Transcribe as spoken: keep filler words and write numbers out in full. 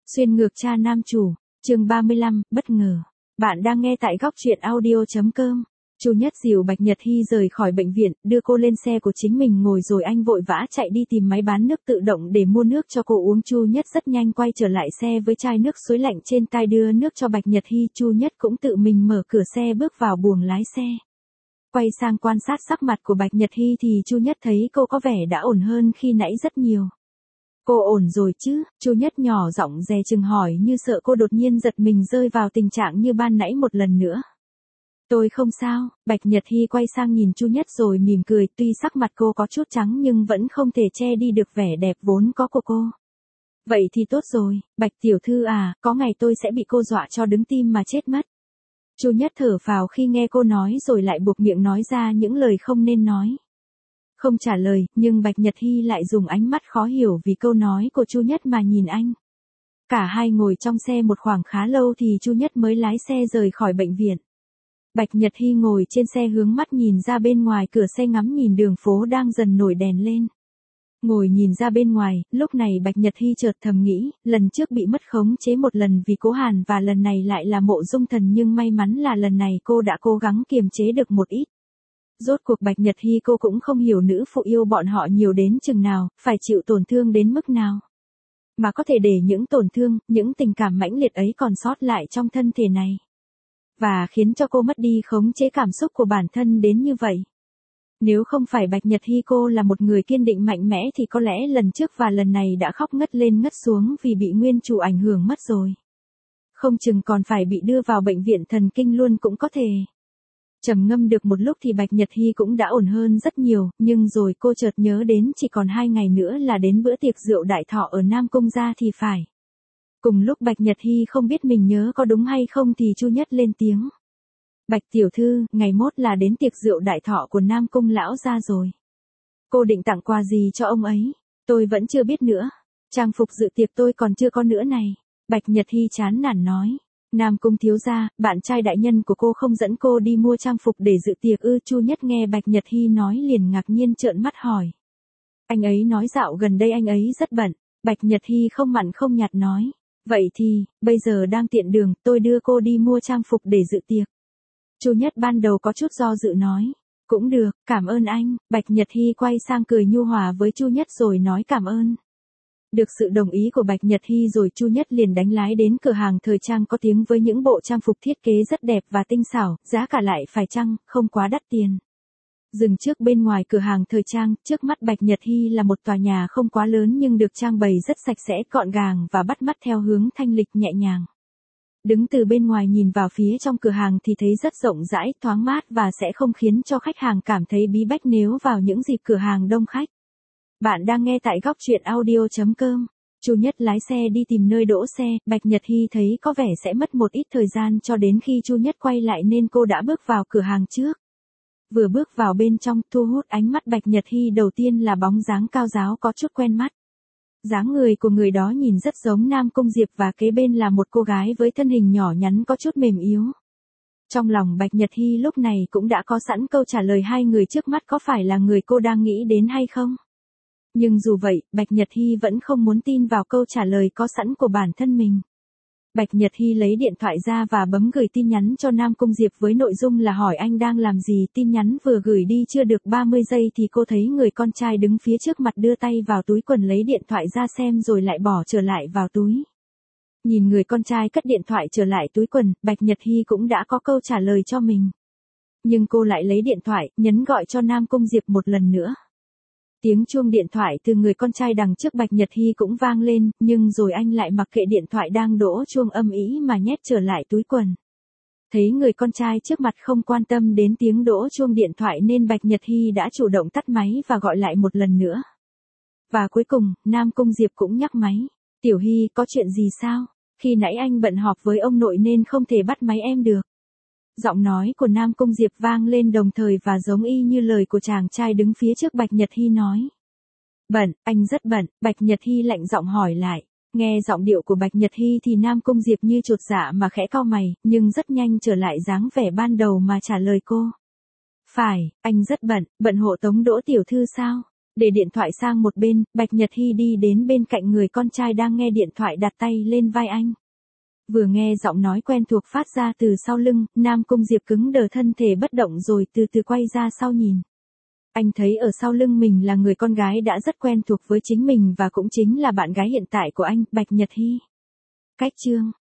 Xuyên ngược cha nam chủ, chương ba mươi lăm, bất ngờ. Bạn đang nghe tại góc truyện audio chấm com. Chu Nhất dìu Bạch Nhật Hy rời khỏi bệnh viện, đưa cô lên xe của chính mình ngồi rồi anh vội vã chạy đi tìm máy bán nước tự động để mua nước cho cô uống. Chu Nhất rất nhanh quay trở lại xe với chai nước suối lạnh trên tay đưa nước cho Bạch Nhật Hy. Chu Nhất cũng tự mình mở cửa xe bước vào buồng lái xe. Quay sang quan sát sắc mặt của Bạch Nhật Hy thì Chu Nhất thấy cô có vẻ đã ổn hơn khi nãy rất nhiều. Cô ổn rồi chứ? Chu Nhất nhỏ giọng dè chừng hỏi như sợ cô đột nhiên giật mình rơi vào tình trạng như ban nãy một lần nữa. Tôi không sao. Bạch Nhật Hy quay sang nhìn Chu Nhất rồi mỉm cười, tuy sắc mặt cô có chút trắng nhưng vẫn không thể che đi được vẻ đẹp vốn có của cô. Vậy thì tốt rồi, Bạch tiểu thư à, có ngày tôi sẽ bị cô dọa cho đứng tim mà chết mất. Chu Nhất thở phào khi nghe cô nói rồi lại buộc miệng nói ra những lời không nên nói. Không trả lời, nhưng Bạch Nhật Hy lại dùng ánh mắt khó hiểu vì câu nói của Chu Nhất mà nhìn anh. Cả hai ngồi trong xe một khoảng khá lâu thì Chu Nhất mới lái xe rời khỏi bệnh viện. Bạch Nhật Hy ngồi trên xe hướng mắt nhìn ra bên ngoài cửa xe ngắm nhìn đường phố đang dần nổi đèn lên. Ngồi nhìn ra bên ngoài, lúc này Bạch Nhật Hy chợt thầm nghĩ, lần trước bị mất khống chế một lần vì Cố Hàn và lần này lại là Mộ Dung Thần, nhưng may mắn là lần này cô đã cố gắng kiềm chế được một ít. Rốt cuộc Bạch Nhật Hy cô cũng không hiểu nữ phụ yêu bọn họ nhiều đến chừng nào, phải chịu tổn thương đến mức nào. Mà có thể để những tổn thương, những tình cảm mãnh liệt ấy còn sót lại trong thân thể này. Và khiến cho cô mất đi khống chế cảm xúc của bản thân đến như vậy. Nếu không phải Bạch Nhật Hy cô là một người kiên định mạnh mẽ thì có lẽ lần trước và lần này đã khóc ngất lên ngất xuống vì bị nguyên chủ ảnh hưởng mất rồi. Không chừng còn phải bị đưa vào bệnh viện thần kinh luôn cũng có thể. Trầm ngâm được một lúc thì Bạch Nhật Hy cũng đã ổn hơn rất nhiều, nhưng rồi cô chợt nhớ đến chỉ còn hai ngày nữa là đến bữa tiệc rượu đại thọ ở Nam Cung gia thì phải. Cùng lúc Bạch Nhật Hy không biết mình nhớ có đúng hay không thì Chu Nhất lên tiếng. Bạch tiểu thư, ngày mốt là đến tiệc rượu đại thọ của Nam Cung lão gia rồi. Cô định tặng quà gì cho ông ấy? Tôi vẫn chưa biết nữa. Trang phục dự tiệc tôi còn chưa có nữa này. Bạch Nhật Hy chán nản nói. Nam Cung thiếu gia, bạn trai đại nhân của cô không dẫn cô đi mua trang phục để dự tiệc ư? Chu Nhất nghe Bạch Nhật Hy nói liền ngạc nhiên trợn mắt hỏi. Anh ấy nói dạo gần đây anh ấy rất bận. Bạch Nhật Hy không mặn không nhạt nói. Vậy thì, bây giờ đang tiện đường, tôi đưa cô đi mua trang phục để dự tiệc. Chu Nhất ban đầu có chút do dự nói. Cũng được, cảm ơn anh. Bạch Nhật Hy quay sang cười nhu hòa với Chu Nhất rồi nói cảm ơn. Được sự đồng ý của Bạch Nhật Hy rồi Chu Nhất liền đánh lái đến cửa hàng thời trang có tiếng với những bộ trang phục thiết kế rất đẹp và tinh xảo, giá cả lại phải chăng, không quá đắt tiền. Dừng trước bên ngoài cửa hàng thời trang, trước mắt Bạch Nhật Hy là một tòa nhà không quá lớn nhưng được trang bày rất sạch sẽ, gọn gàng và bắt mắt theo hướng thanh lịch nhẹ nhàng. Đứng từ bên ngoài nhìn vào phía trong cửa hàng thì thấy rất rộng rãi, thoáng mát và sẽ không khiến cho khách hàng cảm thấy bí bách nếu vào những dịp cửa hàng đông khách. Bạn đang nghe tại góc truyện audio chấm com. Chu Nhất lái xe đi tìm nơi đỗ xe, Bạch Nhật Hy thấy có vẻ sẽ mất một ít thời gian cho đến khi Chu Nhất quay lại nên cô đã bước vào cửa hàng trước. Vừa bước vào bên trong, thu hút ánh mắt Bạch Nhật Hy đầu tiên là bóng dáng cao ráo có chút quen mắt. Dáng người của người đó nhìn rất giống Nam Cung Diệp và kế bên là một cô gái với thân hình nhỏ nhắn có chút mềm yếu. Trong lòng Bạch Nhật Hy lúc này cũng đã có sẵn câu trả lời hai người trước mắt có phải là người cô đang nghĩ đến hay không. Nhưng dù vậy, Bạch Nhật Hy vẫn không muốn tin vào câu trả lời có sẵn của bản thân mình. Bạch Nhật Hy lấy điện thoại ra và bấm gửi tin nhắn cho Nam Cung Diệp với nội dung là hỏi anh đang làm gì. Tin nhắn vừa gửi đi chưa được ba mươi giây thì cô thấy người con trai đứng phía trước mặt đưa tay vào túi quần lấy điện thoại ra xem rồi lại bỏ trở lại vào túi. Nhìn người con trai cất điện thoại trở lại túi quần, Bạch Nhật Hy cũng đã có câu trả lời cho mình. Nhưng cô lại lấy điện thoại, nhấn gọi cho Nam Cung Diệp một lần nữa. Tiếng chuông điện thoại từ người con trai đằng trước Bạch Nhật Hy cũng vang lên, nhưng rồi anh lại mặc kệ điện thoại đang đổ chuông âm ĩ mà nhét trở lại túi quần. Thấy người con trai trước mặt không quan tâm đến tiếng đổ chuông điện thoại nên Bạch Nhật Hy đã chủ động tắt máy và gọi lại một lần nữa. Và cuối cùng, Nam Cung Diệp cũng nhắc máy. Tiểu Hy, có chuyện gì sao? Khi nãy anh bận họp với ông nội nên không thể bắt máy em được. Giọng nói của Nam Cung Diệp vang lên đồng thời và giống y như lời của chàng trai đứng phía trước Bạch Nhật Hy nói. Bận, anh rất bận. Bạch Nhật Hy lạnh giọng hỏi lại. Nghe giọng điệu của Bạch Nhật Hy thì Nam Cung Diệp như chột dạ mà khẽ cau mày, nhưng rất nhanh trở lại dáng vẻ ban đầu mà trả lời cô. Phải, anh rất bận, bận hộ tống Đỗ tiểu thư sao? Để điện thoại sang một bên, Bạch Nhật Hy đi đến bên cạnh người con trai đang nghe điện thoại, đặt tay lên vai anh. Vừa nghe giọng nói quen thuộc phát ra từ sau lưng, Nam Cung Diệp cứng đờ thân thể bất động rồi từ từ quay ra sau nhìn. Anh thấy ở sau lưng mình là người con gái đã rất quen thuộc với chính mình và cũng chính là bạn gái hiện tại của anh, Bạch Nhật Hy. Cách chương